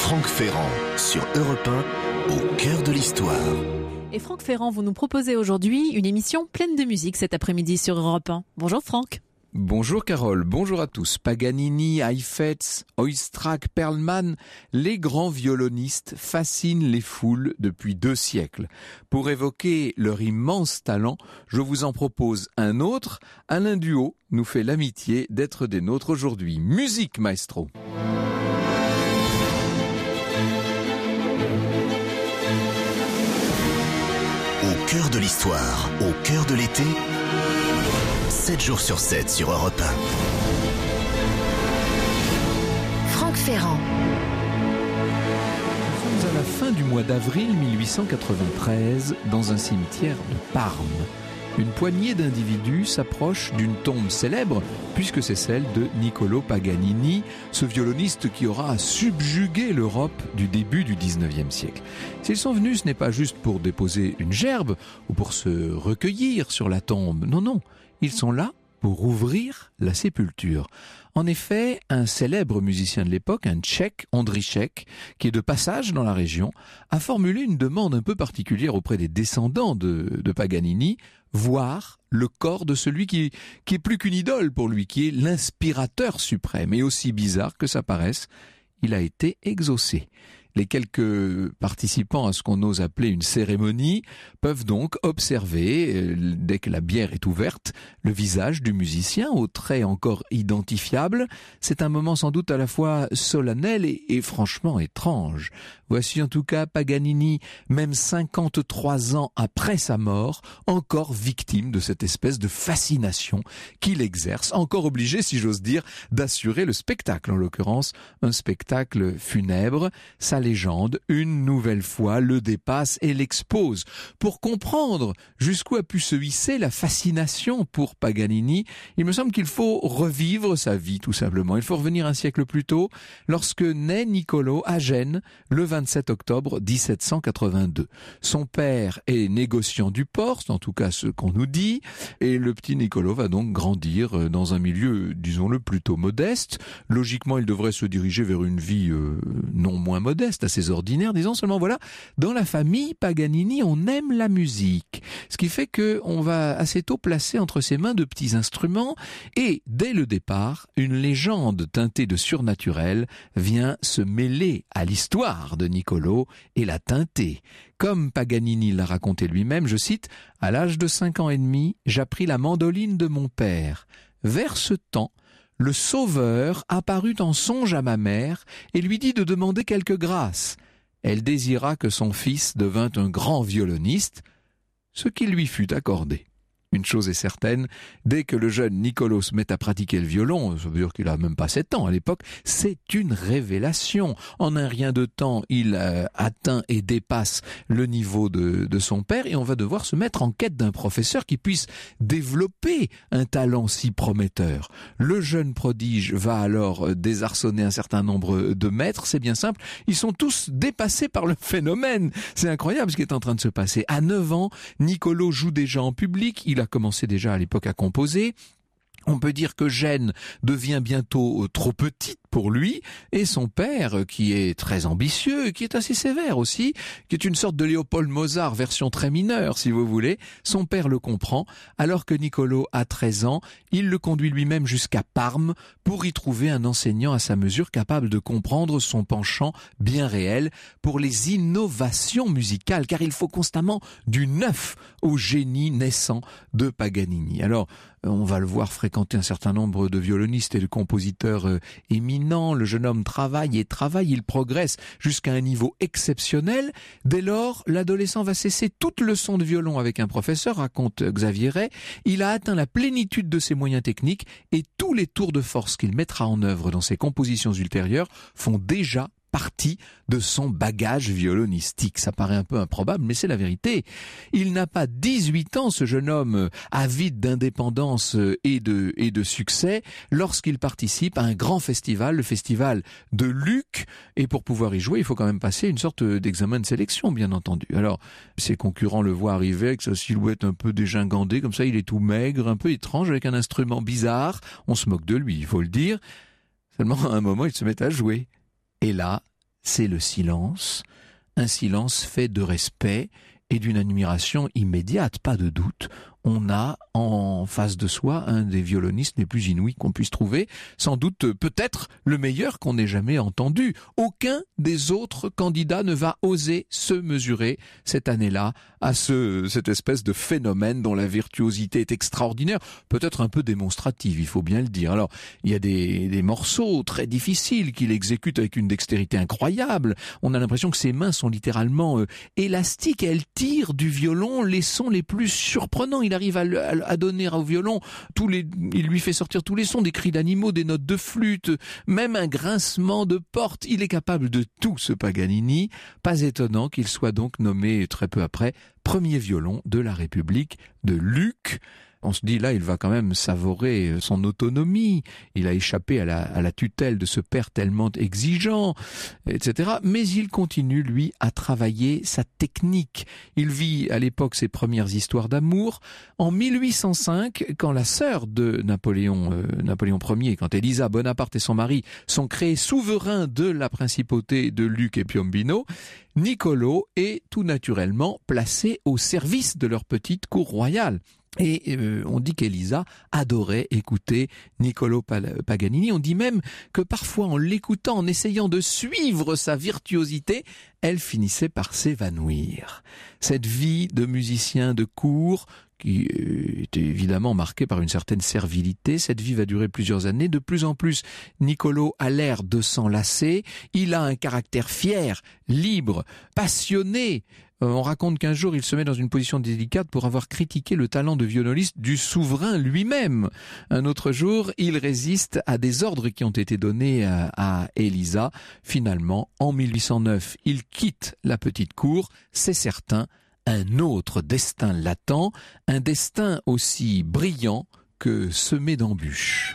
Franck Ferrand sur Europe 1, au cœur de l'histoire. Et Franck Ferrand, vous nous proposez aujourd'hui une émission pleine de musique cet après-midi sur Europe 1. Bonjour Franck. Bonjour Carole, bonjour à tous. Paganini, Heifetz, Oistrakh, Perlman, les grands violonistes fascinent les foules depuis 2 siècles. Pour évoquer leur immense talent, je vous en propose un autre. Alain Duhaut nous fait l'amitié d'être des nôtres aujourd'hui. Musique, maestro. Au cœur de l'histoire, au cœur de l'été, 7 jours sur 7 sur Europe 1. Franck Ferrand. Nous sommes à la fin du mois d'avril 1893 dans un cimetière de Parme. Une poignée d'individus s'approche d'une tombe célèbre, puisque c'est celle de Niccolò Paganini, ce violoniste qui aura subjugué l'Europe du début du 19e siècle. S'ils sont venus, ce n'est pas juste pour déposer une gerbe ou pour se recueillir sur la tombe. Non, ils sont là pour ouvrir la sépulture. En effet, un célèbre musicien de l'époque, un Tchèque, Ondřejek, qui est de passage dans la région, a formulé une demande un peu particulière auprès des descendants de Paganini, voir le corps de celui qui est plus qu'une idole pour lui, qui est l'inspirateur suprême. Et aussi bizarre que ça paraisse, il a été exaucé. Les quelques participants à ce qu'on ose appeler une cérémonie peuvent donc observer, dès que la bière est ouverte, le visage du musicien aux traits encore identifiables. C'est un moment sans doute à la fois solennel et franchement étrange. Voici en tout cas Paganini, même 53 ans après sa mort, encore victime de cette espèce de fascination qu'il exerce, encore obligé, si j'ose dire, d'assurer le spectacle, en l'occurrence un spectacle funèbre. Sa légende, une nouvelle fois, le dépasse et l'expose. Pour comprendre jusqu'où a pu se hisser la fascination pour Paganini, il me semble qu'il faut revivre sa vie, tout simplement. Il faut revenir un siècle plus tôt, lorsque naît Niccolò à Gênes, le 27 octobre 1782. Son père est négociant du port, c'est en tout cas ce qu'on nous dit, et le petit Niccolò va donc grandir dans un milieu, disons-le, plutôt modeste. Logiquement, il devrait se diriger vers une vie non moins modeste, assez ordinaire, disons. Seulement voilà, dans la famille Paganini, on aime la musique, ce qui fait que on va assez tôt placer entre ses mains de petits instruments, et dès le départ, une légende teintée de surnaturel vient se mêler à l'histoire de Niccolò et la teinter. Comme Paganini l'a raconté lui-même, je cite, « À l'âge de 5 ans et demi, j'appris la mandoline de mon père. Vers ce temps, le Sauveur apparut en songe à ma mère et lui dit de demander quelque grâce. Elle désira que son fils devînt un grand violoniste, ce qui lui fut accordé. » Une chose est certaine, dès que le jeune Niccolò se met à pratiquer le violon, ça veut dire qu'il a même pas 7 ans à l'époque, c'est une révélation. En un rien de temps, il atteint et dépasse le niveau de son père, et on va devoir se mettre en quête d'un professeur qui puisse développer un talent si prometteur. Le jeune prodige va alors désarçonner un certain nombre de maîtres, c'est bien simple, ils sont tous dépassés par le phénomène. C'est incroyable ce qui est en train de se passer. À 9 ans, Niccolò joue déjà en public, il a commencé déjà à l'époque à composer. On peut dire que Gênes devient bientôt trop petite pour lui, et son père, qui est très ambitieux, qui est assez sévère aussi, qui est une sorte de Léopold Mozart version très mineure, si vous voulez, son père le comprend. Alors que Niccolò a 13 ans, il le conduit lui-même jusqu'à Parme pour y trouver un enseignant à sa mesure capable de comprendre son penchant bien réel pour les innovations musicales, car il faut constamment du neuf au génie naissant de Paganini. Alors, on va le voir fréquenter un certain nombre de violonistes et de compositeurs éminents. Le jeune homme travaille, il progresse jusqu'à un niveau exceptionnel. Dès lors, l'adolescent va cesser toute leçon de violon avec un professeur, raconte Xavier Ray. Il a atteint la plénitude de ses moyens techniques et tous les tours de force qu'il mettra en œuvre dans ses compositions ultérieures font déjà partie de son bagage violonistique. Ça paraît un peu improbable, mais c'est la vérité. Il n'a pas 18 ans, ce jeune homme avide d'indépendance et de succès, lorsqu'il participe à un grand festival, le festival de Lucques, et pour pouvoir y jouer, il faut quand même passer une sorte d'examen de sélection, bien entendu. Alors, ses concurrents le voient arriver avec sa silhouette un peu dégingandée, comme ça, il est tout maigre, un peu étrange, avec un instrument bizarre. On se moque de lui, il faut le dire. Seulement, à un moment, il se met à jouer. Et là, c'est le silence, un silence fait de respect et d'une admiration immédiate, pas de doute. On a en face de soi un des violonistes les plus inouïs qu'on puisse trouver, sans doute peut-être le meilleur qu'on ait jamais entendu. Aucun des autres candidats ne va oser se mesurer cette année-là à cette espèce de phénomène dont la virtuosité est extraordinaire, peut-être un peu démonstrative, il faut bien le dire. Alors, il y a des morceaux très difficiles qu'il exécute avec une dextérité incroyable. On a l'impression que ses mains sont littéralement élastiques et elles tirent du violon les sons les plus surprenants. Il arrive à donner au violon il lui fait sortir tous les sons, des cris d'animaux, des notes de flûte, même un grincement de porte. Il est capable de tout, ce Paganini. Pas étonnant qu'il soit donc nommé très peu après premier violon de la République de Lucques. On se dit là, il va quand même savourer son autonomie. Il a échappé à la tutelle de ce père tellement exigeant, etc. Mais il continue, lui, à travailler sa technique. Il vit à l'époque ses premières histoires d'amour. En 1805, quand la sœur de Napoléon Ier, quand Elisa Bonaparte et son mari sont créés souverains de la principauté de Lucques et Piombino, Niccolo est tout naturellement placé au service de leur petite cour royale. Et on dit qu'Elisa adorait écouter Niccolo Paganini. On dit même que parfois, en l'écoutant, en essayant de suivre sa virtuosité, elle finissait par s'évanouir. Cette vie de musicien de cour, qui était évidemment marquée par une certaine servilité, cette vie va durer plusieurs années. De plus en plus, Niccolo a l'air de s'en lasser. Il a un caractère fier, libre, passionné. On raconte qu'un jour, il se met dans une position délicate pour avoir critiqué le talent de violoniste du souverain lui-même. Un autre jour, il résiste à des ordres qui ont été donnés à Elisa. Finalement, en 1809, il quitte la petite cour. C'est certain, un autre destin l'attend, un destin aussi brillant que semé d'embûches.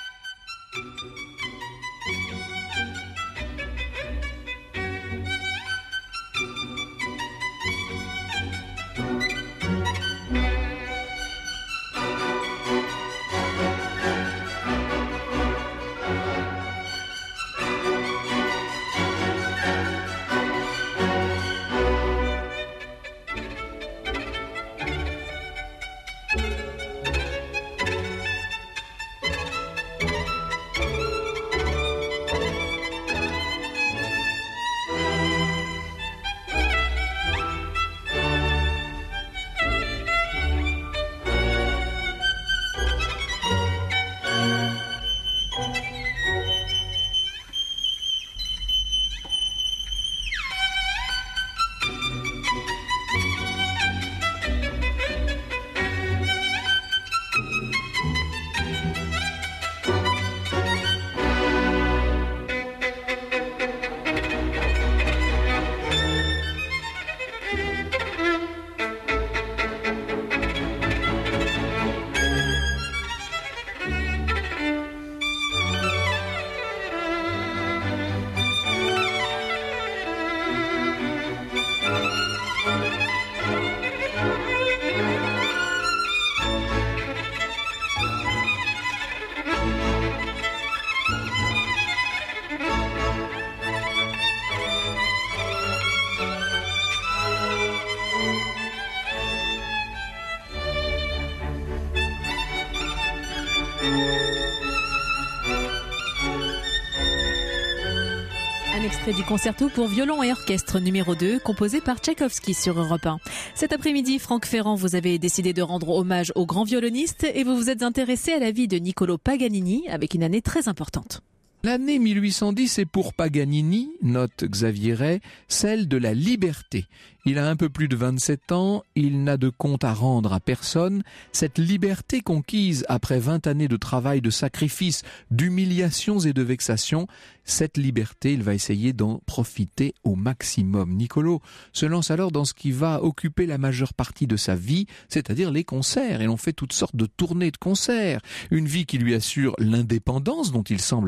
Extrait du concerto pour violon et orchestre numéro 2, composé par Tchaïkovski sur Europe 1. Cet après-midi, Franck Ferrand, vous avez décidé de rendre hommage au grand violoniste et vous vous êtes intéressé à la vie de Niccolo Paganini avec une année très importante. L'année 1810 est pour Paganini, note Xavier Ray, celle de la liberté. Il a un peu plus de 27 ans, il n'a de compte à rendre à personne. Cette liberté conquise après 20 années de travail, de sacrifices, d'humiliations et de vexations, cette liberté, il va essayer d'en profiter au maximum. Niccolo se lance alors dans ce qui va occuper la majeure partie de sa vie, c'est-à-dire les concerts. Et l'on fait toutes sortes de tournées de concerts. Une vie qui lui assure l'indépendance dont il semble avoir besoin.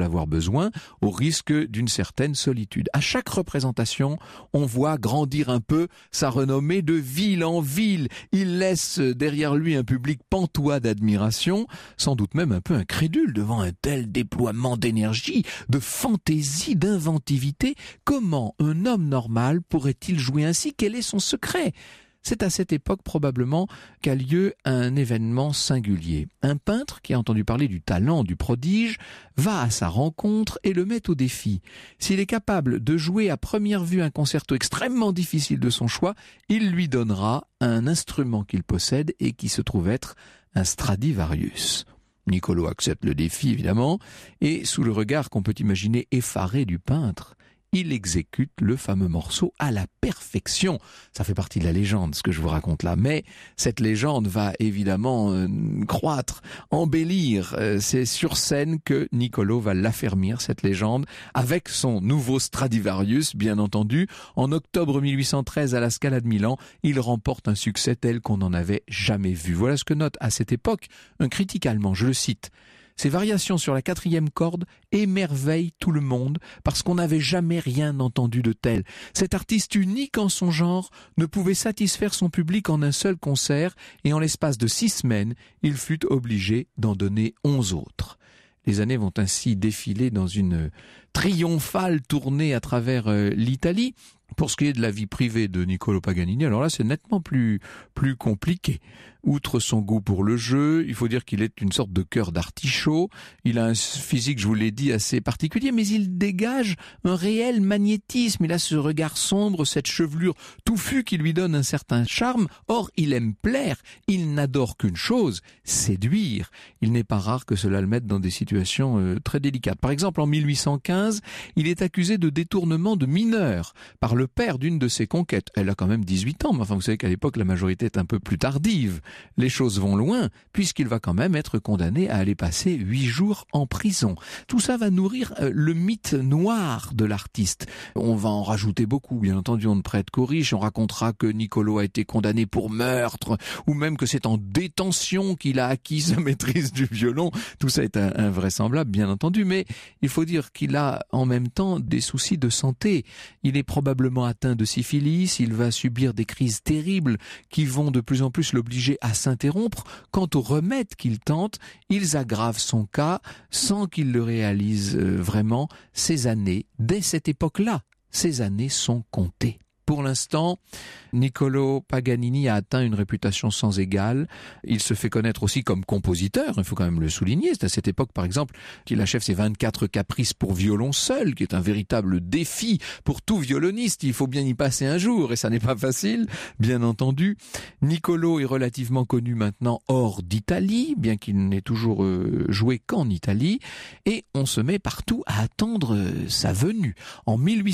besoin, au risque d'une certaine solitude. À chaque représentation, on voit grandir un peu sa renommée de ville en ville. Il laisse derrière lui un public pantois d'admiration, sans doute même un peu incrédule devant un tel déploiement d'énergie, de fantaisie, d'inventivité. Comment un homme normal pourrait-il jouer ainsi? Quel est son secret? C'est à cette époque probablement qu'a lieu un événement singulier. Un peintre qui a entendu parler du talent du prodige va à sa rencontre et le met au défi. S'il est capable de jouer à première vue un concerto extrêmement difficile de son choix, il lui donnera un instrument qu'il possède et qui se trouve être un Stradivarius. Niccolò accepte le défi évidemment et sous le regard qu'on peut imaginer effaré du peintre, il exécute le fameux morceau à la perfection. Ça fait partie de la légende, ce que je vous raconte là. Mais cette légende va évidemment croître, embellir. C'est sur scène que Niccolò va l'affermir, cette légende, avec son nouveau Stradivarius, bien entendu. En octobre 1813, à la Scala de Milan, il remporte un succès tel qu'on n'en avait jamais vu. Voilà ce que note à cette époque un critique allemand, je le cite. Ces variations sur la 4e corde émerveillent tout le monde parce qu'on n'avait jamais rien entendu de tel. Cet artiste unique en son genre ne pouvait satisfaire son public en un seul concert et en l'espace de 6 semaines, il fut obligé d'en donner 11 autres. Les années vont ainsi défiler dans une triomphale tournée à travers l'Italie. Pour ce qui est de la vie privée de Niccolò Paganini, alors là c'est nettement plus compliqué. Outre son goût pour le jeu, il faut dire qu'il est une sorte de cœur d'artichaut. Il a un physique, je vous l'ai dit, assez particulier, mais il dégage un réel magnétisme. Il a ce regard sombre, cette chevelure touffue qui lui donne un certain charme. Or, il aime plaire. Il n'adore qu'une chose, séduire. Il n'est pas rare que cela le mette dans des situations très délicates. Par exemple, en 1815, il est accusé de détournement de mineurs par le père d'une de ses conquêtes. Elle a quand même 18 ans, mais enfin vous savez qu'à l'époque la majorité est un peu plus tardive. Les choses vont loin, puisqu'il va quand même être condamné à aller passer 8 jours en prison. Tout ça va nourrir le mythe noir de l'artiste. On va en rajouter beaucoup, bien entendu, on ne prête qu'aux riches. On racontera que Niccolò a été condamné pour meurtre, ou même que c'est en détention qu'il a acquis sa maîtrise du violon. Tout ça est invraisemblable, bien entendu, mais il faut dire qu'il a en même temps des soucis de santé. Il est probablement atteint de syphilis, il va subir des crises terribles qui vont de plus en plus l'obliger à s'interrompre. Quant aux remèdes qu'il tente, ils aggravent son cas sans qu'il le réalise vraiment. Ces années, dès cette époque-là, ces années sont comptées. Pour l'instant, Niccolò Paganini a atteint une réputation sans égale. Il se fait connaître aussi comme compositeur, il faut quand même le souligner. C'est à cette époque, par exemple, qu'il achève ses 24 caprices pour violon seul, qui est un véritable défi pour tout violoniste. Il faut bien y passer un jour, et ça n'est pas facile, bien entendu. Niccolò est relativement connu maintenant hors d'Italie, bien qu'il n'ait toujours joué qu'en Italie, et on se met partout à attendre sa venue. En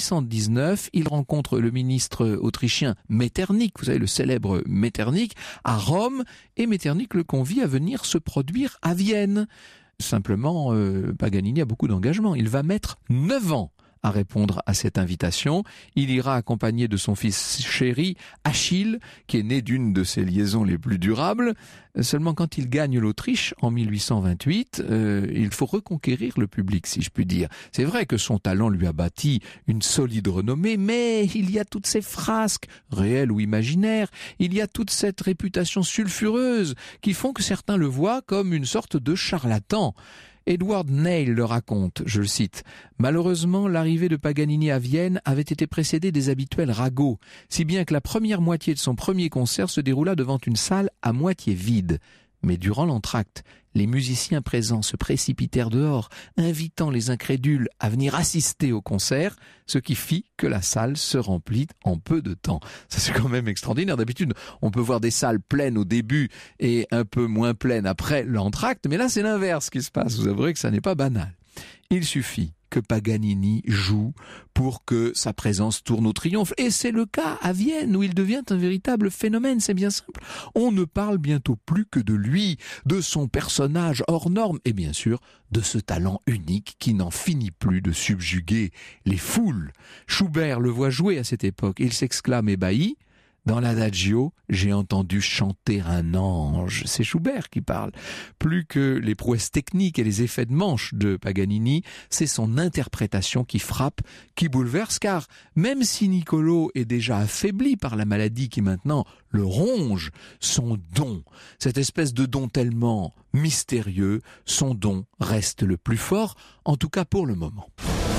1819, il rencontre le ministre autrichien Metternich, vous savez, le célèbre Metternich, à Rome, et Metternich le convie à venir se produire à Vienne. Simplement, Paganini a beaucoup d'engagement. Il va mettre 9 ans à répondre à cette invitation. Il ira accompagné de son fils chéri, Achille, qui est né d'une de ses liaisons les plus durables. Seulement quand il gagne l'Autriche en 1828, il faut reconquérir le public, si je puis dire. C'est vrai que son talent lui a bâti une solide renommée, mais il y a toutes ces frasques, réelles ou imaginaires, il y a toute cette réputation sulfureuse qui font que certains le voient comme une sorte de charlatan. Edward Neil le raconte, je le cite, « Malheureusement, l'arrivée de Paganini à Vienne avait été précédée des habituels ragots, si bien que la première moitié de son premier concert se déroula devant une salle à moitié vide. Mais durant l'entracte, les musiciens présents se précipitèrent dehors, invitant les incrédules à venir assister au concert, ce qui fit que la salle se remplit en peu de temps. » Ça, c'est quand même extraordinaire. D'habitude, on peut voir des salles pleines au début et un peu moins pleines après l'entracte, mais là, c'est l'inverse qui se passe. Vous avouerez que ça n'est pas banal. Il suffit que Paganini joue pour que sa présence tourne au triomphe. Et c'est le cas à Vienne, où il devient un véritable phénomène, c'est bien simple. On ne parle bientôt plus que de lui, de son personnage hors norme, et bien sûr, de ce talent unique qui n'en finit plus de subjuguer les foules. Schubert le voit jouer à cette époque, il s'exclame ébahi, « Dans l'adagio, j'ai entendu chanter un ange. C'est Schubert qui parle. Plus que les prouesses techniques et les effets de manche de Paganini, c'est son interprétation qui frappe, qui bouleverse, car même si Niccolò est déjà affaibli par la maladie qui maintenant le ronge, son don, cette espèce de don tellement mystérieux, son don reste le plus fort, en tout cas pour le moment.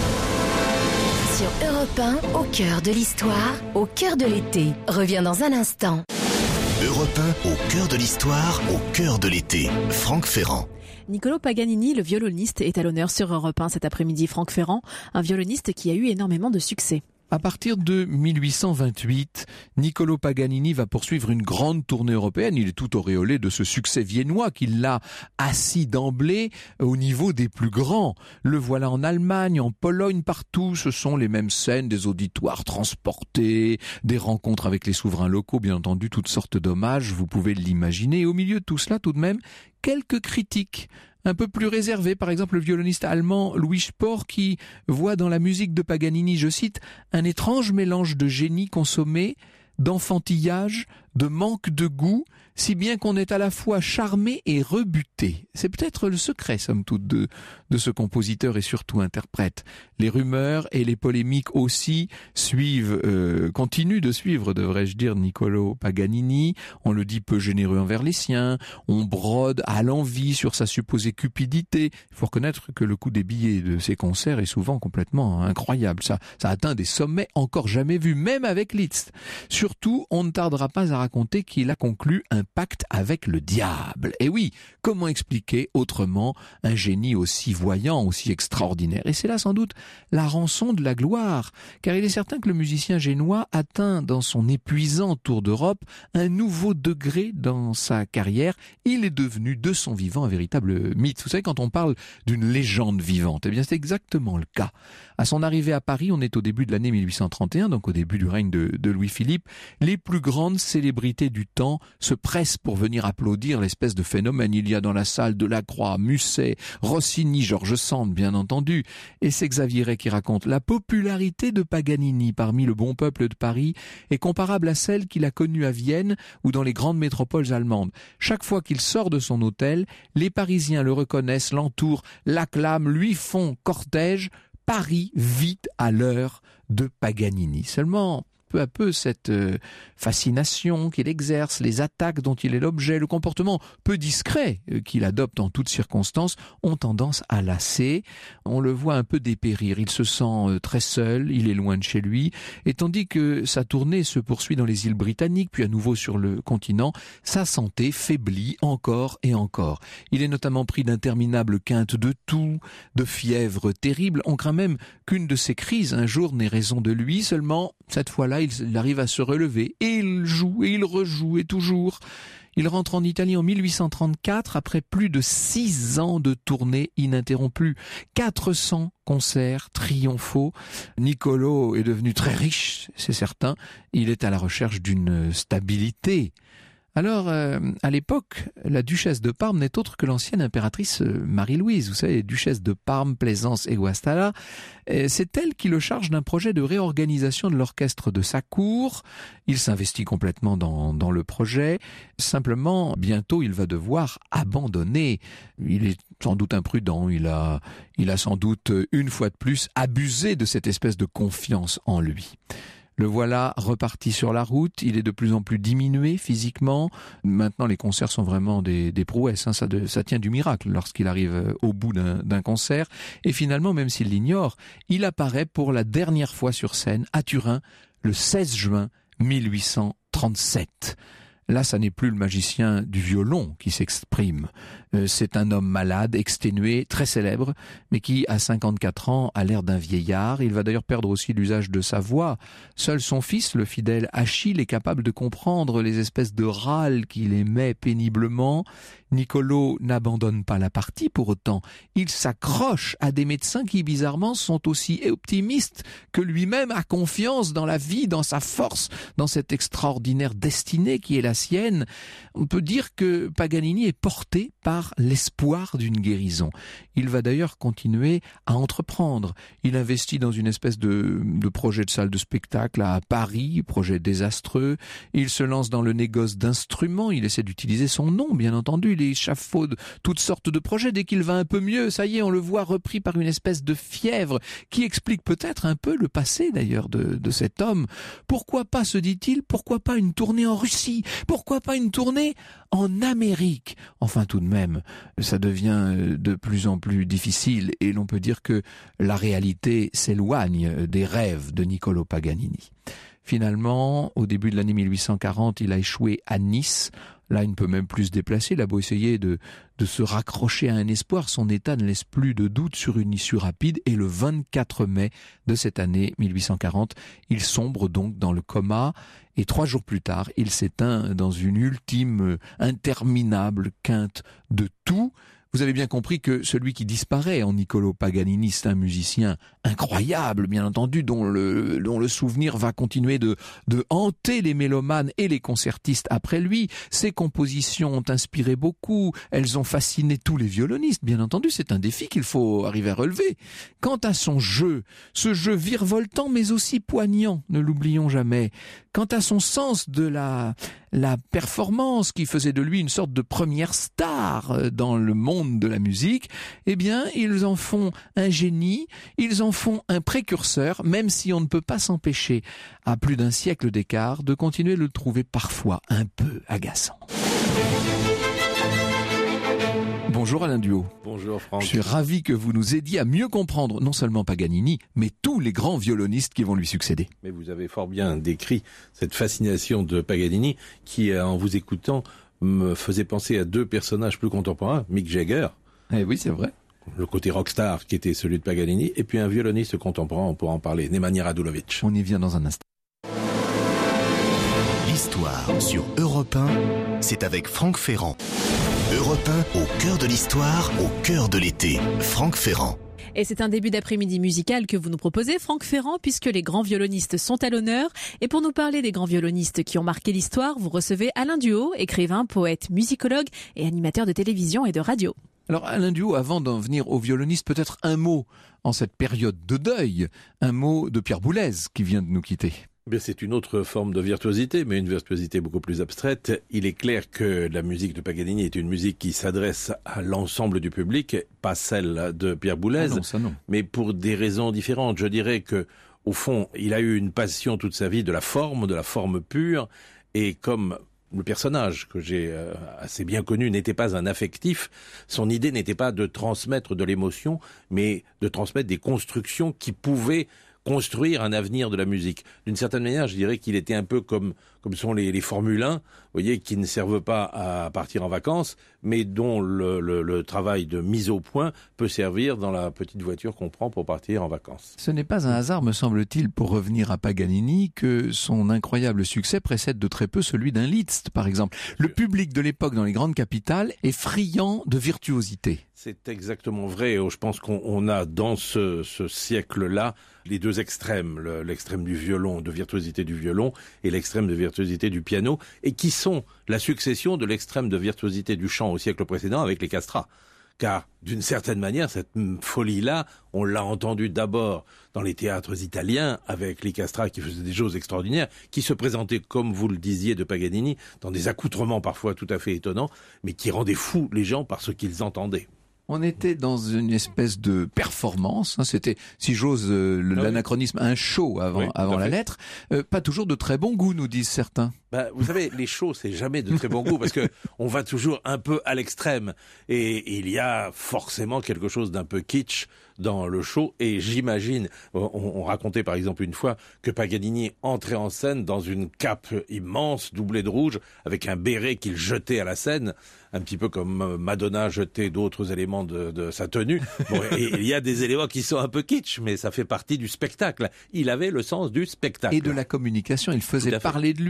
Sur Europe 1, au cœur de l'histoire, au cœur de l'été. Revient dans un instant. Europe 1, au cœur de l'histoire, au cœur de l'été. Franck Ferrand. Niccolò Paganini, le violoniste, est à l'honneur sur Europe 1 cet après-midi. Franck Ferrand, un violoniste qui a eu énormément de succès. À partir de 1828, Niccolò Paganini va poursuivre une grande tournée européenne. Il est tout auréolé de ce succès viennois qui l'a assis d'emblée au niveau des plus grands. Le voilà en Allemagne, en Pologne, partout. Ce sont les mêmes scènes, des auditoires transportés, des rencontres avec les souverains locaux, bien entendu, toutes sortes d'hommages, vous pouvez l'imaginer. Et au milieu de tout cela, tout de même, quelques critiques un peu plus réservé, par exemple le violoniste allemand Louis Spohr qui voit dans la musique de Paganini, je cite, un étrange mélange de génie consommé, d'enfantillage, de manque de goût, si bien qu'on est à la fois charmé et rebuté. C'est peut-être le secret, somme toute, de ce compositeur et surtout interprète. Les rumeurs et les polémiques aussi continuent de suivre, devrais-je dire, Niccolò Paganini. On le dit peu généreux envers les siens, on brode à l'envi sur sa supposée cupidité. Il faut reconnaître que le coût des billets de ses concerts est souvent complètement incroyable. Ça atteint des sommets encore jamais vus, même avec Liszt. Surtout, on ne tardera pas à raconter qu'il a conclu un pacte avec le diable. Et oui, comment expliquer autrement un génie aussi voyant, aussi extraordinaire? Et c'est là sans doute la rançon de la gloire, car il est certain que le musicien génois atteint dans son épuisant tour d'Europe un nouveau degré dans sa carrière. Il est devenu de son vivant un véritable mythe. Vous savez, quand on parle d'une légende vivante, eh bien c'est exactement le cas. À son arrivée à Paris, on est au début de l'année 1831, donc au début du règne de Louis-Philippe, les plus grandes célébrités du temps se pressent pour venir applaudir l'espèce de phénomène. Il y a dans la salle Delacroix, Musset, Rossini, George Sand, bien entendu. Et c'est Xavier Rey qui raconte: la popularité de Paganini parmi le bon peuple de Paris est comparable à celle qu'il a connue à Vienne ou dans les grandes métropoles allemandes. Chaque fois qu'il sort de son hôtel, les Parisiens le reconnaissent, l'entourent, l'acclament, lui font cortège. Paris vit à l'heure de Paganini. Seulement, peu à peu, cette fascination qu'il exerce, les attaques dont il est l'objet, le comportement peu discret qu'il adopte en toutes circonstances ont tendance à lasser. On le voit un peu dépérir, il se sent très seul, il est loin de chez lui, et tandis que sa tournée se poursuit dans les îles britanniques, puis à nouveau sur le continent, sa santé faiblit encore et encore. Il est notamment pris d'interminables quintes de toux, de fièvre terrible. On craint même qu'une de ces crises un jour n'ait raison de lui, seulement cette fois-là, il arrive à se relever et il joue et il rejoue et toujours. Il rentre en Italie en 1834 après plus de 6 ans de tournée ininterrompue. 400 concerts triomphaux. Niccolò est devenu très riche, c'est certain. Il est à la recherche d'une stabilité. Alors, à l'époque, la duchesse de Parme n'est autre que l'ancienne impératrice Marie-Louise. Vous savez, duchesse de Parme, Plaisance et Guastalla. C'est elle qui le charge d'un projet de réorganisation de l'orchestre de sa cour. Il s'investit complètement dans le projet. Simplement, bientôt, il va devoir abandonner. Il est sans doute imprudent. Il a sans doute, une fois de plus, abusé de cette espèce de confiance en lui. Le voilà reparti sur la route, il est de plus en plus diminué physiquement. Maintenant, les concerts sont vraiment des prouesses, ça tient du miracle lorsqu'il arrive au bout d'un concert. Et finalement, même s'il l'ignore, il apparaît pour la dernière fois sur scène à Turin le 16 juin 1837. Là, ça n'est plus le magicien du violon qui s'exprime. C'est un homme malade, exténué, très célèbre, mais qui, à 54 ans, a l'air d'un vieillard. Il va d'ailleurs perdre aussi l'usage de sa voix. Seul son fils, le fidèle Achille, est capable de comprendre les espèces de râles qu'il émet péniblement. Niccolò n'abandonne pas la partie pour autant. Il s'accroche à des médecins qui, bizarrement, sont aussi optimistes que lui-même, a confiance dans la vie, dans sa force, dans cette extraordinaire destinée qui est la sienne, on peut dire que Paganini est porté par l'espoir d'une guérison. Il va d'ailleurs continuer à entreprendre. Il investit dans une espèce de projet de salle de spectacle à Paris, projet désastreux. Il se lance dans le négoce d'instruments. Il essaie d'utiliser son nom, bien entendu. Il échafaude toutes sortes de projets. Dès qu'il va un peu mieux, ça y est, on le voit repris par une espèce de fièvre qui explique peut-être un peu le passé d'ailleurs de cet homme. Pourquoi pas, se dit-il, pourquoi pas une tournée en Russie? Pourquoi pas une tournée en Amérique? Enfin, tout de même, ça devient de plus en plus difficile et l'on peut dire que la réalité s'éloigne des rêves de Niccolò Paganini. Finalement, au début de l'année 1840, il a échoué à Nice. Là, il ne peut même plus se déplacer. Il a beau essayer de se raccrocher à un espoir, son état ne laisse plus de doute sur une issue rapide. Et le 24 mai de cette année 1840, il sombre donc dans le coma. Et 3 jours plus tard, il s'éteint dans une ultime, interminable quinte de toux. Vous avez bien compris que celui qui disparaît en Niccolò Paganini, c'est un musicien incroyable, bien entendu, dont le souvenir va continuer de hanter les mélomanes et les concertistes après lui. Ses compositions ont inspiré beaucoup, elles ont fasciné tous les violonistes, bien entendu, c'est un défi qu'il faut arriver à relever. Quant à son jeu, ce jeu virevoltant mais aussi poignant, ne l'oublions jamais. Quant à son sens de la performance qui faisait de lui une sorte de première star dans le monde de la musique, eh bien, ils en font un génie, ils en font un précurseur, même si on ne peut pas s'empêcher, à plus d'un siècle d'écart, de continuer de le trouver parfois un peu agaçant. Bonjour Alain Duhaut. Bonjour Franck. Je suis ravi que vous nous aidiez à mieux comprendre non seulement Paganini, mais tous les grands violonistes qui vont lui succéder. Mais vous avez fort bien décrit cette fascination de Paganini qui, en vous écoutant, me faisait penser à 2 personnages plus contemporains, Mick Jagger. Eh oui, c'est vrai. Le côté rockstar qui était celui de Paganini, et puis un violoniste contemporain, on pourra en parler, Nemanja Radulović. On y vient dans un instant. L'histoire sur Europe 1, c'est avec Franck Ferrand. Europe 1, au cœur de l'histoire, au cœur de l'été. Franck Ferrand. Et c'est un début d'après-midi musical que vous nous proposez, Franck Ferrand, puisque les grands violonistes sont à l'honneur. Et pour nous parler des grands violonistes qui ont marqué l'histoire, vous recevez Alain Duhaut, écrivain, poète, musicologue et animateur de télévision et de radio. Alors Alain Duhaut, avant d'en venir aux violonistes, peut-être un mot en cette période de deuil, un mot de Pierre Boulez qui vient de nous quitter. Bien, c'est une autre forme de virtuosité, mais une virtuosité beaucoup plus abstraite. Il est clair que la musique de Paganini est une musique qui s'adresse à l'ensemble du public, pas celle de Pierre Boulez, Ah non, ça non. mais pour des raisons différentes. Je dirais que, au fond, il a eu une passion toute sa vie de la forme pure, et comme le personnage que j'ai assez bien connu n'était pas un affectif, son idée n'était pas de transmettre de l'émotion, mais de transmettre des constructions qui pouvaient construire un avenir de la musique. D'une certaine manière, je dirais qu'il était un peu comme sont les Formule 1, vous voyez, qui ne servent pas à partir en vacances, mais dont le travail de mise au point peut servir dans la petite voiture qu'on prend pour partir en vacances. Ce n'est pas un hasard, me semble-t-il, pour revenir à Paganini, que son incroyable succès précède de très peu celui d'un Liszt, par exemple. Le public de l'époque dans les grandes capitales est friand de virtuosité. C'est exactement vrai. Je pense qu'on a dans ce siècle-là les 2 extrêmes, l'extrême du violon, de virtuosité du violon, et l'extrême de virtuosité du piano, et qui sont la succession de l'extrême de virtuosité du chant au siècle précédent avec les castrats. Car, d'une certaine manière, cette folie-là, on l'a entendu d'abord dans les théâtres italiens, avec les castrats qui faisaient des choses extraordinaires, qui se présentaient, comme vous le disiez de Paganini, dans des accoutrements parfois tout à fait étonnants, mais qui rendaient fous les gens par ce qu'ils entendaient. On était dans une espèce de performance, c'était, si j'ose l'anachronisme, un show avant la lettre. Pas toujours de très bon goût, nous disent certains. Vous savez, les shows, c'est jamais de très bon goût parce que on va toujours un peu à l'extrême et il y a forcément quelque chose d'un peu kitsch dans le show. Et j'imagine, on racontait par exemple une fois que Paganini entrait en scène dans une cape immense, doublée de rouge, avec un béret qu'il jetait à la scène, un petit peu comme Madonna jetait d'autres éléments de sa tenue. Bon, et il y a des éléments qui sont un peu kitsch, mais ça fait partie du spectacle. Il avait le sens du spectacle. Et de la communication, il faisait parler de lui en bien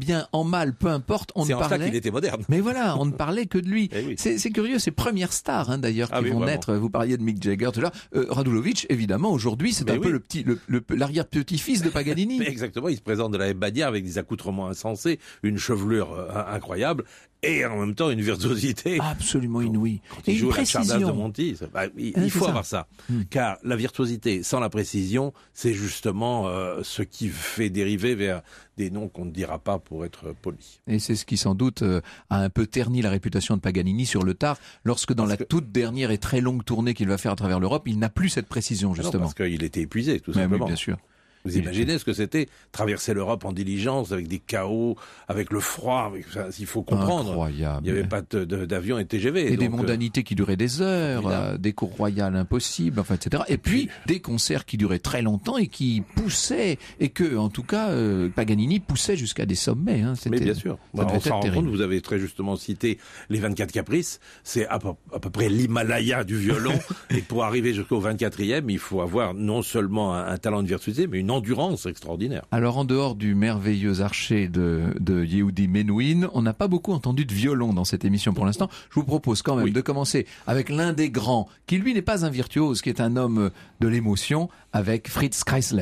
bien, en mal, peu importe, on ne parlait... C'est en ça qu'il était moderne. Mais voilà, on ne parlait que de lui. Oui. C'est curieux, ces premières stars d'ailleurs qui vont naître. Vous parliez de Mick Jagger tout à l'heure. Radulovic, évidemment, aujourd'hui, c'est un peu l'arrière-petit-fils de Paganini. Mais exactement, il se présente de la même manière avec des accoutrements insensés, une chevelure incroyable et en même temps une virtuosité absolument inouïe. Quand il joue la Chardas de Monti, il faut avoir ça. Car la virtuosité sans la précision, c'est justement ce qui fait dériver vers des noms qu'on ne dira pas pour être poli. Et c'est ce qui sans doute a un peu terni la réputation de Paganini sur le tard, lorsque dans la toute dernière et très longue tournée qu'il va faire à travers l'Europe, il n'a plus cette précision justement. Parce qu'il était épuisé tout simplement. Oui, bien sûr. Vous imaginez ce que c'était traverser l'Europe en diligence avec des chaos, avec le froid, il faut comprendre. Incroyable. Il n'y avait pas d'avion et TGV. Et des mondanités qui duraient des heures, des cours royales impossibles, enfin, etc. Et puis des concerts qui duraient très longtemps et qui poussaient, et que, en tout cas, Paganini poussait jusqu'à des sommets. Mais bien sûr. On s'en rend compte, vous avez très justement cité les 24 caprices, c'est à peu près l'Himalaya du violon, et pour arriver jusqu'au 24e, il faut avoir non seulement un talent de virtuosité, mais une endurance extraordinaire. Alors en dehors du merveilleux archer de Yehudi Menuhin, on n'a pas beaucoup entendu de violon dans cette émission pour l'instant. Je vous propose quand même de commencer avec l'un des grands, qui lui n'est pas un virtuose, qui est un homme de l'émotion, avec Fritz Kreisler.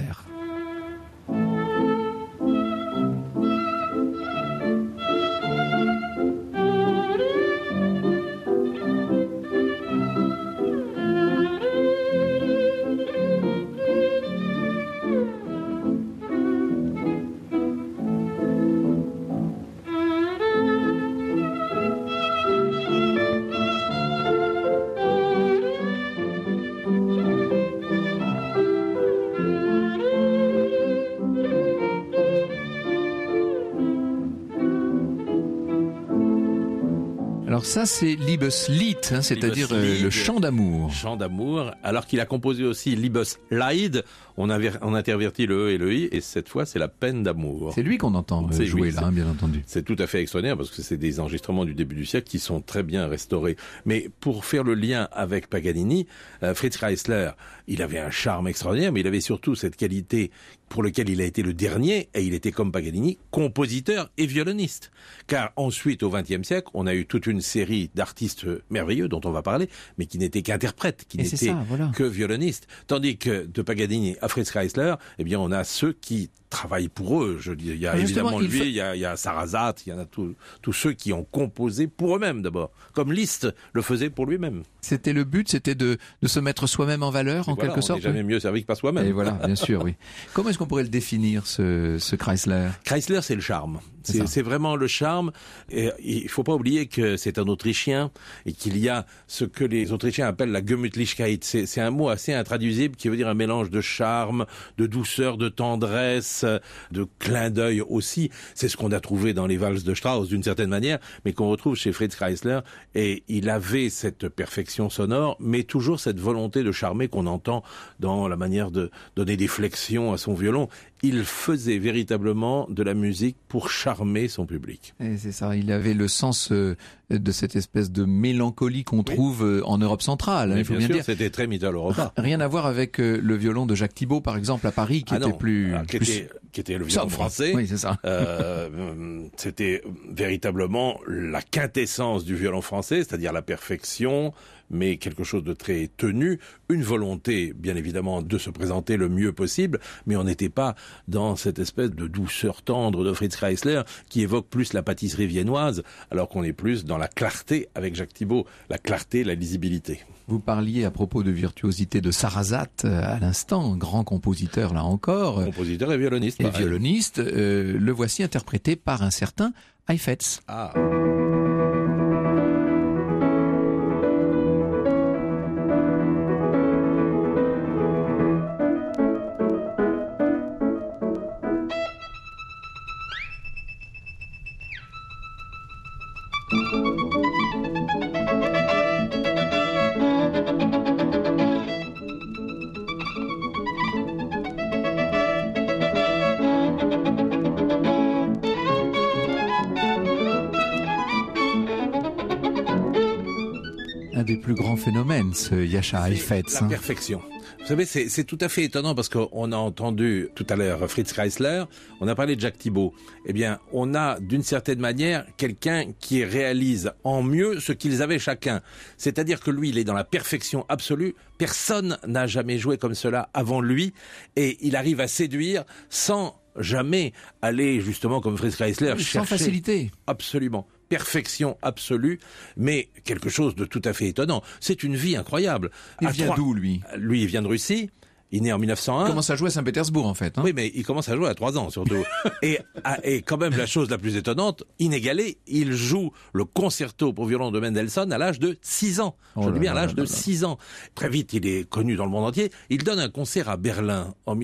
Alors ça, c'est Liebeslied, c'est-à-dire le chant d'amour. Chant d'amour, alors qu'il a composé aussi Liebesleid, on intervertit le E et le I, et cette fois, c'est la peine d'amour. C'est lui qu'on entend jouer là, bien entendu. C'est tout à fait extraordinaire, parce que c'est des enregistrements du début du siècle qui sont très bien restaurés. Mais pour faire le lien avec Paganini, Fritz Kreisler, il avait un charme extraordinaire, mais il avait surtout cette qualité pour laquelle il a été le dernier, et il était comme Paganini, compositeur et violoniste. Car ensuite, au XXe siècle, on a eu toute une série d'artistes merveilleux dont on va parler, mais qui n'étaient qu'interprètes, qui n'étaient que violonistes. Tandis que de Paganini à Fritz Kreisler, eh bien, on a ceux qui travaillent pour eux. Je dis, il y a évidemment lui, il y a Sarrazat, il y en a tous ceux qui ont composé pour eux-mêmes d'abord. Comme Liszt le faisait pour lui-même. C'était le but, c'était de se mettre soi-même en valeur, en quelque sorte. On n'est jamais mieux servi que par soi-même. Et voilà, bien sûr, oui. Comment est-ce qu'on pourrait le définir, ce Kreisler? Kreisler, c'est le charme. C'est vraiment le charme. Et il faut pas oublier que c'est un Autrichien et qu'il y a ce que les Autrichiens appellent la Gemütlichkeit. C'est un mot assez intraduisible qui veut dire un mélange de charme, de douceur, de tendresse, de clin d'œil aussi. C'est ce qu'on a trouvé dans les valses de Strauss d'une certaine manière, mais qu'on retrouve chez Fritz Kreisler. Et il avait cette perfection sonore, mais toujours cette volonté de charmer qu'on entend dans la manière de donner des flexions à son violon. Il faisait véritablement de la musique pour charmer son public. Et c'est ça, il avait le sens de cette espèce de mélancolie qu'on trouve en Europe centrale. Mais il faut bien bien sûr, c'était très Mitteleuropa. Rien à voir avec le violon de Jacques Thibaud, par exemple, à Paris, qui était plus... qui était le violon français. Oui, c'est ça. C'était véritablement la quintessence du violon français, c'est-à-dire la perfection, mais quelque chose de très tenu, une volonté, bien évidemment, de se présenter le mieux possible, mais on n'était pas dans cette espèce de douceur tendre de Fritz Kreisler qui évoque plus la pâtisserie viennoise, alors qu'on est plus dans la clarté avec Jacques Thibaud, la clarté, la lisibilité. Vous parliez à propos de virtuosité de Sarrazat à l'instant, grand compositeur là encore. Compositeur et violoniste. Et violoniste, le voici interprété par un certain Heifetz. Ah. Un des plus grands phénomènes, ce Jascha Heifetz. La perfection. Vous savez, c'est tout à fait étonnant parce qu'on a entendu tout à l'heure Fritz Kreisler, on a parlé de Jacques Thibault. Eh bien, on a d'une certaine manière quelqu'un qui réalise en mieux ce qu'ils avaient chacun. C'est-à-dire que lui, il est dans la perfection absolue. Personne n'a jamais joué comme cela avant lui et il arrive à séduire sans jamais aller justement comme Fritz Kreisler chercher. Sans facilité. Absolument. Perfection absolue, mais quelque chose de tout à fait étonnant. C'est une vie incroyable. Il vient d'où, lui ? Lui, il vient de Russie. Il est né en 1901. Il commence à jouer à Saint-Pétersbourg, en fait. Hein. Oui, mais il commence à jouer à 3 ans, surtout. et quand même, la chose la plus étonnante, inégalée, il joue le concerto pour violon de Mendelssohn à l'âge de 6 ans. Je dis bien à l'âge de 6 ans. Très vite, il est connu dans le monde entier. Il donne un concert à Berlin en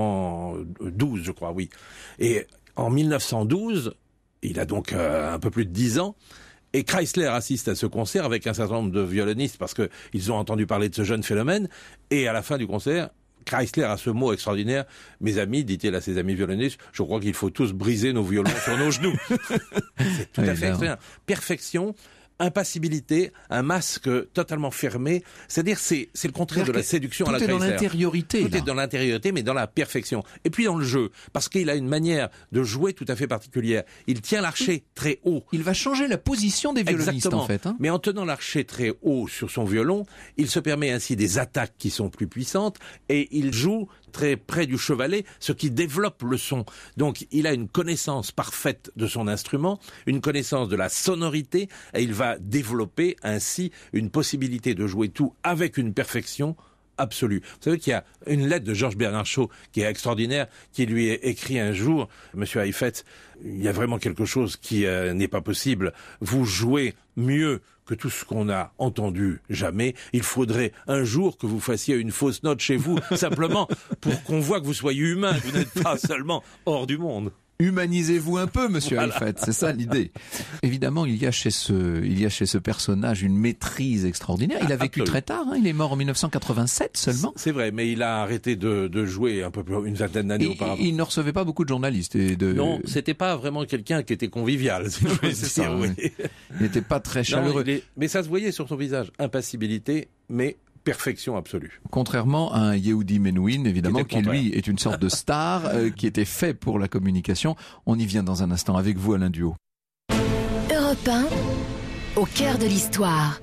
1912, je crois, oui. Et en 1912... il a donc un peu plus de 10 ans, et Kreisler assiste à ce concert avec un certain nombre de violonistes parce qu'ils ont entendu parler de ce jeune phénomène, et à la fin du concert, Kreisler a ce mot extraordinaire, « Mes amis, dit-il à ses amis violonistes, je crois qu'il faut tous briser nos violons sur nos genoux. » C'est tout à fait extraordinaire. Perfection, impassibilité, un masque totalement fermé, c'est-à-dire c'est le contraire de la séduction à la Kreisler. Tout est dans l'intériorité. Tout est dans l'intériorité, mais dans la perfection. Et puis dans le jeu, parce qu'il a une manière de jouer tout à fait particulière. Il tient l'archet très haut. Il va changer la position des violonistes. Exactement. En fait. Hein. Mais en tenant l'archet très haut sur son violon, il se permet ainsi des attaques qui sont plus puissantes et il joue très près du chevalet, ce qui développe le son. Donc il a une connaissance parfaite de son instrument, une connaissance de la sonorité, et il va développer ainsi une possibilité de jouer tout avec une perfection absolue. Vous savez qu'il y a une lettre de Georges Bernard Shaw qui est extraordinaire, qui lui est écrit un jour, Monsieur Heifetz, il y a vraiment quelque chose qui n'est pas possible. Vous jouez mieux que tout ce qu'on a entendu jamais. Il faudrait un jour que vous fassiez une fausse note chez vous, simplement pour qu'on voit que vous soyez humain, que vous n'êtes pas seulement hors du monde. Humanisez-vous un peu, monsieur Heifetz, c'est ça l'idée. Évidemment, il y a chez ce personnage une maîtrise extraordinaire. Il a vécu très tard, hein, il est mort en 1987 seulement. C'est vrai, mais il a arrêté de jouer un peu plus une vingtaine d'années auparavant. Il ne recevait pas beaucoup de journalistes. Non, c'était pas vraiment quelqu'un qui était convivial, si je veux dire. Oui. Il n'était pas très chaleureux. Non, mais ça se voyait sur son visage, impassibilité, mais perfection absolue. Contrairement à un Yehudi Menuhin, évidemment, qui lui est une sorte de star, qui était fait pour la communication. On y vient dans un instant avec vous, Alain Duhaut. Europe 1, au cœur de l'histoire.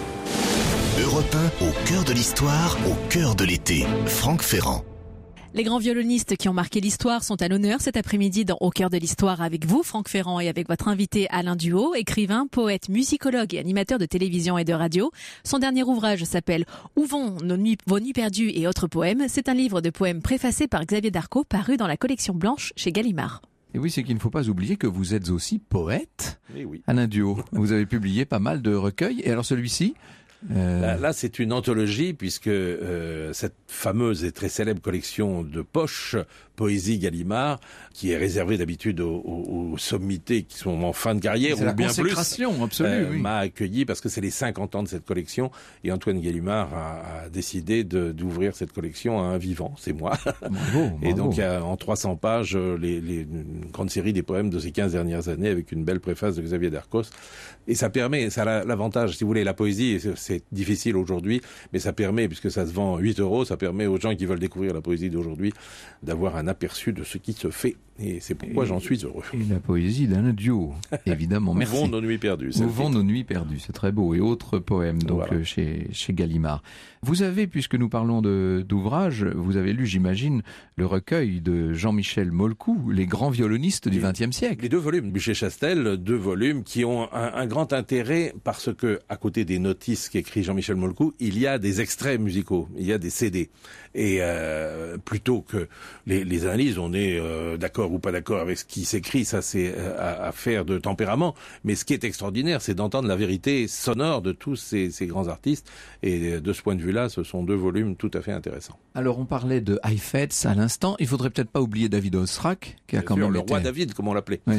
Europe 1, au cœur de l'histoire, au cœur de l'été. Franck Ferrand. Les grands violonistes qui ont marqué l'histoire sont à l'honneur cet après-midi dans Au cœur de l'histoire avec vous, Franck Ferrand, et avec votre invité Alain Duhaut, écrivain, poète, musicologue et animateur de télévision et de radio. Son dernier ouvrage s'appelle « Où vont vos nuits perdues et autres poèmes ». C'est un livre de poèmes préfacé par Xavier Darcos, paru dans la collection blanche chez Gallimard. Et oui, c'est qu'il ne faut pas oublier que vous êtes aussi poète, oui. Alain Duhaut. Vous avez publié pas mal de recueils, et alors celui-ci Là, c'est une anthologie puisque cette fameuse et très célèbre collection de poches Poésie Gallimard, qui est réservée d'habitude aux sommités qui sont en fin de carrière ou bien plus, absolue, m'a accueilli parce que c'est les 50 ans de cette collection et Antoine Gallimard a décidé d'ouvrir cette collection à un vivant, c'est moi. Bravo. Et donc, il y a en 300 pages une grande série des poèmes de ces 15 dernières années avec une belle préface de Xavier Darcos. Et ça permet, ça a l'avantage, si vous voulez, la poésie, c'est difficile aujourd'hui, mais ça permet, puisque ça se vend 8 €, ça permet aux gens qui veulent découvrir la poésie d'aujourd'hui d'avoir un aperçu de ce qui se fait. Et c'est pourquoi j'en suis heureux. Et la poésie d'Alain Duhaut, évidemment. Merci. Où vont nos nuits perdues. Où vont nos nuits perdues, c'est très beau. Et autres poèmes, donc, voilà. chez Gallimard. Vous avez, puisque nous parlons d'ouvrages, vous avez lu, j'imagine, le recueil de Jean-Michel Molcou, Les grands violonistes du XXe siècle. Les 2 volumes, Bûcher-Chastel, 2 volumes qui ont un grand intérêt parce que, à côté des notices qu'écrit Jean-Michel Molcou, il y a des extraits musicaux, il y a des CD. Et plutôt que les analyses, on est d'accord ou pas d'accord avec ce qui s'écrit, ça c'est affaire de tempérament. Mais ce qui est extraordinaire, c'est d'entendre la vérité sonore de tous ces grands artistes. Et de ce point de vue-là, ce sont 2 volumes tout à fait intéressants. Alors on parlait de Heifetz à l'instant. Il faudrait peut-être pas oublier David Oistrakh, qui a quand même le été... roi David, comme on l'appelait. Oui.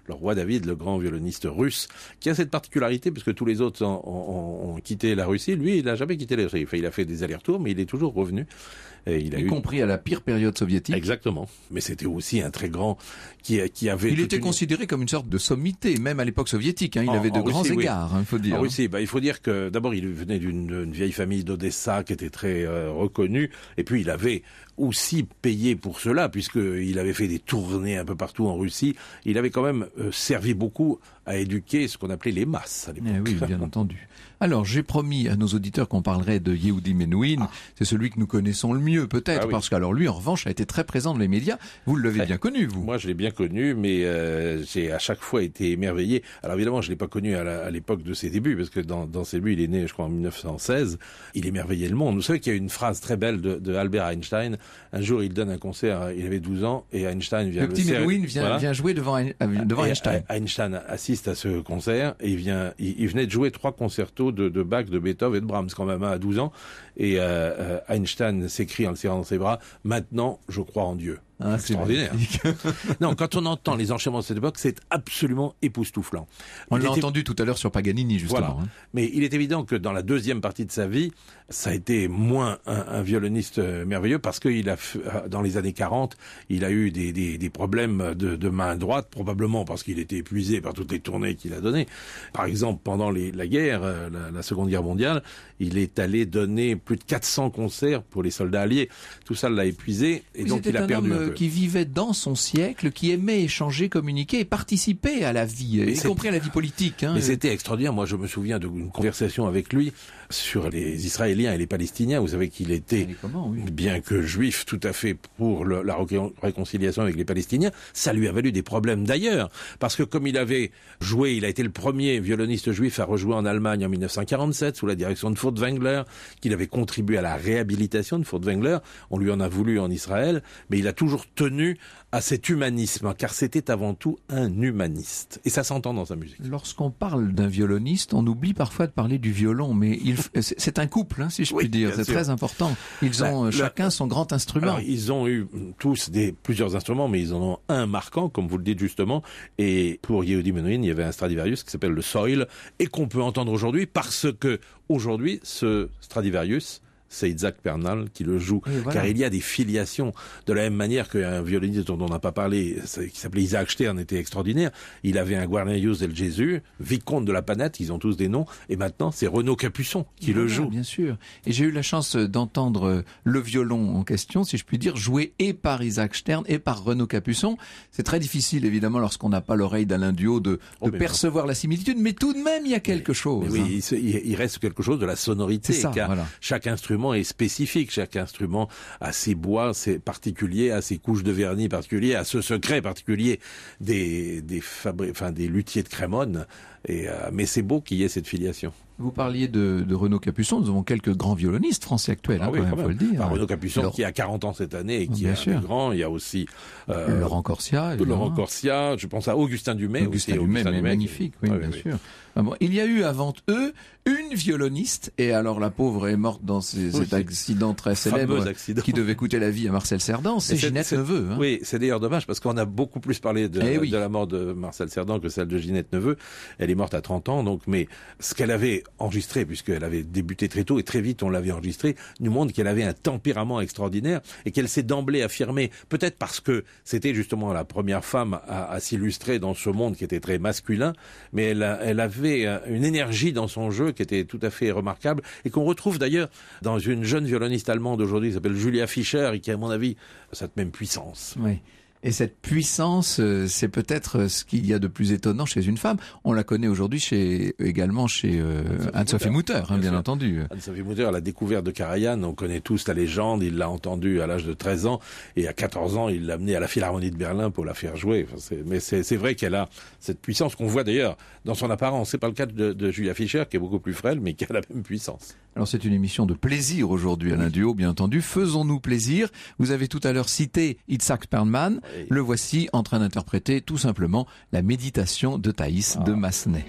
le roi David, le grand violoniste russe, qui a cette particularité, parce que tous les autres ont quitté la Russie. Lui, il n'a jamais quitté la Russie. Enfin, il a fait des allers-retours, mais il est toujours revenu. Et y compris à la pire période soviétique. Exactement. Mais c'était aussi un très grand qui avait... Il était considéré comme une sorte de sommité, même à l'époque soviétique. Il avait de grands égards, il faut dire. En Russie, il faut dire que d'abord, il venait d'une vieille famille d'Odessa qui était très reconnue. Et puis, il avait aussi payé pour cela, puisqu'il avait fait des tournées un peu partout en Russie. Il avait quand même servi beaucoup à éduquer ce qu'on appelait les masses à l'époque. Oui, bien entendu. Alors, j'ai promis à nos auditeurs qu'on parlerait de Yehudi Menuhin. C'est celui que nous connaissons le mieux, peut-être, parce qu'alors lui, en revanche, a été très présent dans les médias. Vous l'avez bien connu, vous. Moi, je l'ai bien connu, mais j'ai à chaque fois été émerveillé. Alors évidemment, je l'ai pas connu à l'époque de ses débuts, parce que dans ses débuts, il est né, je crois, en 1916. Il émerveillait le monde. Vous savez qu'il y a une phrase très belle de Albert Einstein. Un jour, il donne un concert, il avait 12 ans, et Einstein vient... Le petit Menuhin vient jouer devant Einstein. Einstein assiste à ce concert, et il venait de jouer 3 concertos de Bach, de Beethoven et de Brahms, quand même, à 12 ans. Et Einstein s'écrie en le serrant dans ses bras, « Maintenant, je crois en Dieu ». C'est extraordinaire. Non, quand on entend les enchaînements de cette époque, c'est absolument époustouflant. On l'a entendu tout à l'heure sur Paganini, justement. Voilà. Mais il est évident que dans la deuxième partie de sa vie, ça a été moins un violoniste merveilleux, parce que dans les années 40, il a eu des problèmes de main droite, probablement parce qu'il était épuisé par toutes les tournées qu'il a données. Par exemple, pendant la guerre, la Seconde Guerre mondiale, il est allé donner plus de 400 concerts pour les soldats alliés. Tout ça l'a épuisé, et donc il a perdu un peu. Qui vivait dans son siècle, qui aimait échanger, communiquer et participer à la vie, y compris à la vie politique. Mais c'était extraordinaire. Moi, je me souviens d'une conversation avec lui sur les Israéliens et les Palestiniens. Vous savez qu'il était, bien que juif, tout à fait pour la réconciliation avec les Palestiniens. Ça lui a valu des problèmes d'ailleurs, parce que comme il avait joué, il a été le premier violoniste juif à rejouer en Allemagne en 1947 sous la direction de Furtwängler, qu'il avait contribué à la réhabilitation de Furtwängler. On lui en a voulu en Israël, mais il a toujours tenu à cet humanisme, car c'était avant tout un humaniste. Et ça s'entend dans sa musique. Lorsqu'on parle d'un violoniste, on oublie parfois de parler du violon, mais c'est un couple, si je puis dire. C'est très important. Ils ont chacun son grand instrument. Alors, ils ont eu tous plusieurs instruments, mais ils en ont un marquant, comme vous le dites justement. Et pour Yehudi Menuhin, il y avait un Stradivarius qui s'appelle le Soil, et qu'on peut entendre aujourd'hui, parce que aujourd'hui, ce Stradivarius, c'est Isaac Bernal qui le joue, car il y a des filiations. De la même manière qu'un violoniste dont on n'a pas parlé, qui s'appelait Isaac Stern, était extraordinaire. Il avait un Guarnerius del Gesù, vicomte de la Panette, ils ont tous des noms, et maintenant c'est Renaud Capuçon qui le joue. Bien sûr. Et j'ai eu la chance d'entendre le violon en question, si je puis dire, joué et par Isaac Stern et par Renaud Capuçon. C'est très difficile, évidemment, lorsqu'on n'a pas l'oreille d'Alain Duhaut, de percevoir la similitude, mais tout de même, il y a quelque chose. Mais oui, il reste quelque chose de la sonorité, car chaque instrument est spécifique, chaque instrument a ses bois, ses particuliers, a ses couches de vernis particuliers, a ce secret particulier des luthiers de Crémone. Mais c'est beau qu'il y ait cette filiation. Vous parliez de Renaud Capuçon, nous avons quelques grands violonistes français actuels, quand même, faut le dire. Renaud Capuçon qui a 40 ans cette année et qui est un grand. Il y a aussi Laurent Corsia. Laurent Corsia, je pense à Augustin Dumay. Augustin Dumay, magnifique, bien sûr. Il y a eu avant eux une violoniste, et alors la pauvre est morte dans cet accident très célèbre qui devait coûter la vie à Marcel Cerdan, c'est Ginette Neveu. Oui, c'est d'ailleurs dommage, parce qu'on a beaucoup plus parlé de la mort de Marcel Cerdan que celle de Ginette Neveu. Elle est morte à 30 ans, donc, mais ce qu'elle avait enregistré, puisqu'elle avait débuté très tôt, et très vite on l'avait enregistré, nous montre qu'elle avait un tempérament extraordinaire, et qu'elle s'est d'emblée affirmée, peut-être parce que c'était justement la première femme à s'illustrer dans ce monde qui était très masculin, mais elle avait une énergie dans son jeu qui était tout à fait remarquable, et qu'on retrouve d'ailleurs dans une jeune violoniste allemande aujourd'hui qui s'appelle Julia Fischer, et qui, à mon avis, a cette même puissance. Oui. Et cette puissance, c'est peut-être ce qu'il y a de plus étonnant chez une femme. On la connaît aujourd'hui également chez Anne-Sophie Mutter, bien entendu. Anne-Sophie Mutter, la découverte de Karajan, on connaît tous la légende, il l'a entendue à l'âge de 13 ans, et à 14 ans, il l'a amenée à la Philharmonie de Berlin pour la faire jouer. Mais c'est vrai qu'elle a cette puissance qu'on voit d'ailleurs dans son apparence. C'est pas le cas de Julia Fischer, qui est beaucoup plus frêle, mais qui a la même puissance. Alors c'est une émission de plaisir aujourd'hui, Alain Duhaut, bien entendu. Faisons-nous plaisir. Vous avez tout à l'heure cité Itzhak Perlman. Le voici en train d'interpréter tout simplement la méditation de Thaïs de Massenet.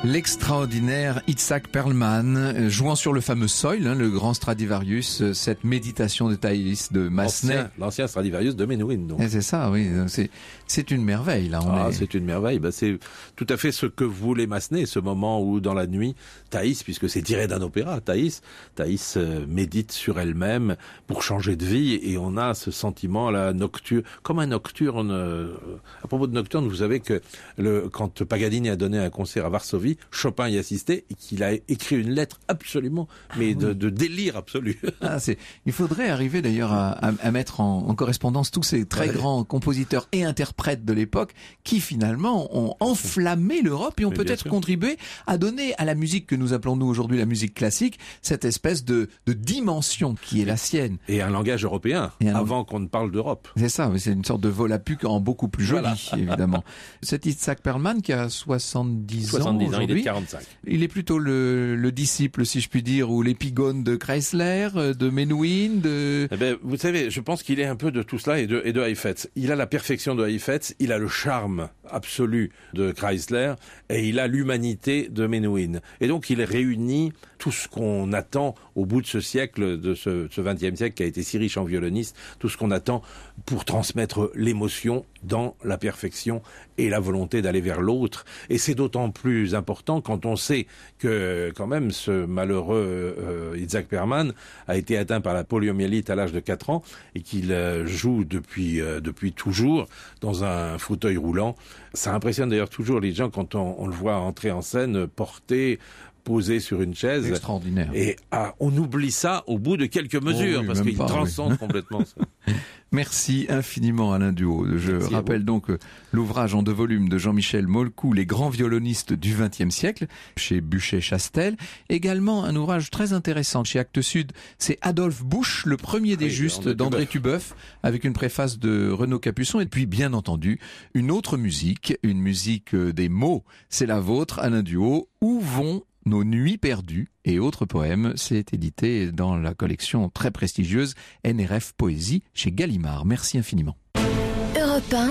L'extraordinaire Itzhak Perlman, jouant sur le fameux Soil, le grand Stradivarius, cette méditation de Thaïs de Massenet. L'ancien Stradivarius de Menuhin, donc. Et c'est ça, oui. C'est une merveille, là. C'est une merveille. C'est tout à fait ce que voulait Massenet, ce moment où, dans la nuit, Thaïs, puisque c'est tiré d'un opéra, Thaïs médite sur elle-même pour changer de vie, et on a ce sentiment, la nocturne, comme un nocturne. À propos de nocturne, vous savez que quand Paganini a donné un concert à Varsovie, Chopin y assistait et qu'il a écrit une lettre absolument, de délire absolu. Il faudrait arriver d'ailleurs à mettre en correspondance tous ces très grands compositeurs et interprètes de l'époque qui finalement ont enflammé l'Europe et ont peut-être contribué à donner à la musique que nous appelons nous aujourd'hui la musique classique cette espèce de dimension qui est la sienne. Et un langage européen, avant qu'on ne parle d'Europe. C'est ça, c'est une sorte de Volapük en beaucoup plus joli, évidemment. Cet Itzhak Perlman qui a 70 ans aujourd'hui. Il est 45. Il est plutôt le disciple, si je puis dire, ou l'épigone de Kreisler, de Menuhin, vous savez, je pense qu'il est un peu de tout cela et de Heifetz. Il a la perfection de Heifetz, il a le charme absolu de Kreisler et il a l'humanité de Menuhin. Et donc il réunit tout ce qu'on attend au bout de ce siècle, de ce 20e siècle qui a été si riche en violonistes, tout ce qu'on attend pour transmettre l'émotion dans la perfection et la volonté d'aller vers l'autre. Et c'est d'autant plus important quand on sait que quand même ce malheureux Itzhak Perlman a été atteint par la poliomyélite à l'âge de 4 ans et qu'il joue depuis toujours dans un fauteuil roulant. Ça impressionne d'ailleurs toujours les gens quand on le voit entrer en scène posé sur une chaise. Extraordinaire. Et on oublie ça au bout de quelques mesures, parce qu'il transcende complètement ça. Merci infiniment Alain Duhaut. Je rappelle donc l'ouvrage en 2 volumes de Jean-Michel Molcou, Les grands violonistes du XXe siècle, chez Buchet-Chastel. Également un ouvrage très intéressant chez Actes Sud, c'est Adolphe Busch, le premier des justes d'André Tubeuf, avec une préface de Renaud Capuçon. Et puis bien entendu, une autre musique, une musique des mots, c'est la vôtre Alain Duhaut. Où vont nos nuits perdues et autres poèmes, c'est édité dans la collection très prestigieuse NRF Poésie chez Gallimard. Merci infiniment. Europe 1,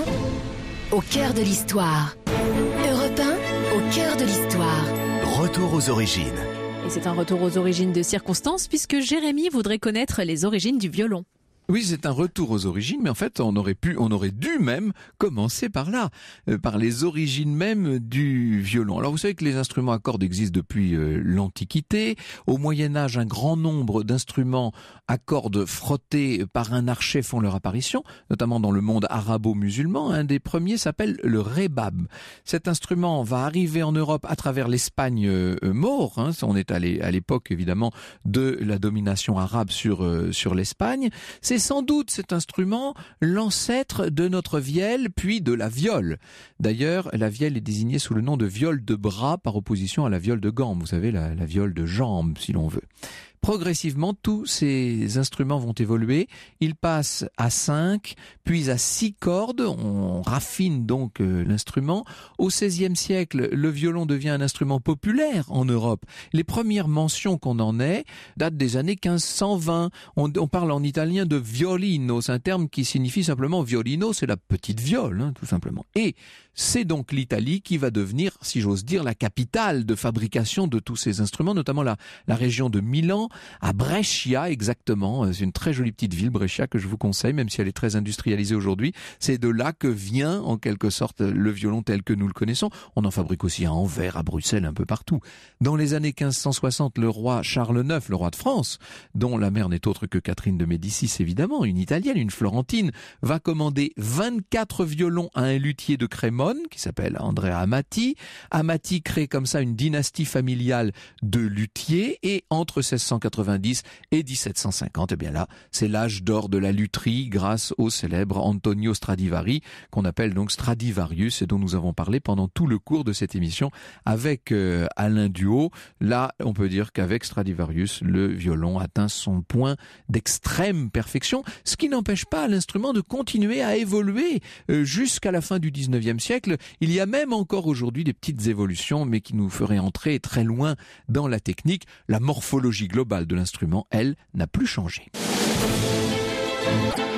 au cœur de l'histoire. Europe 1, au cœur de l'histoire. Retour aux origines. Et c'est un retour aux origines de circonstances puisque Jérémy voudrait connaître les origines du violon. Oui, c'est un retour aux origines, mais en fait, on aurait dû même commencer par là, par les origines même du violon. Alors, vous savez que les instruments à cordes existent depuis l'Antiquité. Au Moyen-Âge, un grand nombre d'instruments à cordes frottés par un archet font leur apparition, notamment dans le monde arabo-musulman. Un des premiers s'appelle le rebab. Cet instrument va arriver en Europe à travers l'Espagne maure. On est à l'époque, évidemment, de la domination arabe sur l'Espagne. C'est sans doute cet instrument l'ancêtre de notre vielle, puis de la viole. D'ailleurs, la vielle est désignée sous le nom de viole de bras par opposition à la viole de gambe. Vous savez, la viole de jambe, si l'on veut. Progressivement, tous ces instruments vont évoluer. Ils passent à 5, puis à 6 cordes. On raffine donc l'instrument. Au XVIe siècle, le violon devient un instrument populaire en Europe. Les premières mentions qu'on en ait datent des années 1520. On parle en italien de violino. C'est un terme qui signifie simplement violino, c'est la petite viole, tout simplement. Et c'est donc l'Italie qui va devenir, si j'ose dire, la capitale de fabrication de tous ces instruments, notamment la région de Milan, à Brescia exactement. C'est une très jolie petite ville, Brescia, que je vous conseille, même si elle est très industrialisée aujourd'hui. C'est de là que vient, en quelque sorte, le violon tel que nous le connaissons. On en fabrique aussi à Anvers, à Bruxelles, un peu partout. Dans les années 1560, le roi Charles IX, le roi de France, dont la mère n'est autre que Catherine de Médicis, évidemment, une italienne, une florentine, va commander 24 violons à un luthier de Crémone, qui s'appelle Andrea Amati. Amati crée comme ça une dynastie familiale de luthiers, et entre 1690 et 1750, eh bien là, c'est l'âge d'or de la lutherie grâce au célèbre Antonio Stradivari, qu'on appelle donc Stradivarius, et dont nous avons parlé pendant tout le cours de cette émission avec Alain Duhaut. Là, on peut dire qu'avec Stradivarius, le violon atteint son point d'extrême perfection, ce qui n'empêche pas l'instrument de continuer à évoluer jusqu'à la fin du 19e siècle. Il y a même encore aujourd'hui des petites évolutions, mais qui nous feraient entrer très loin dans la technique. La morphologie globale de l'instrument, elle, n'a plus changé.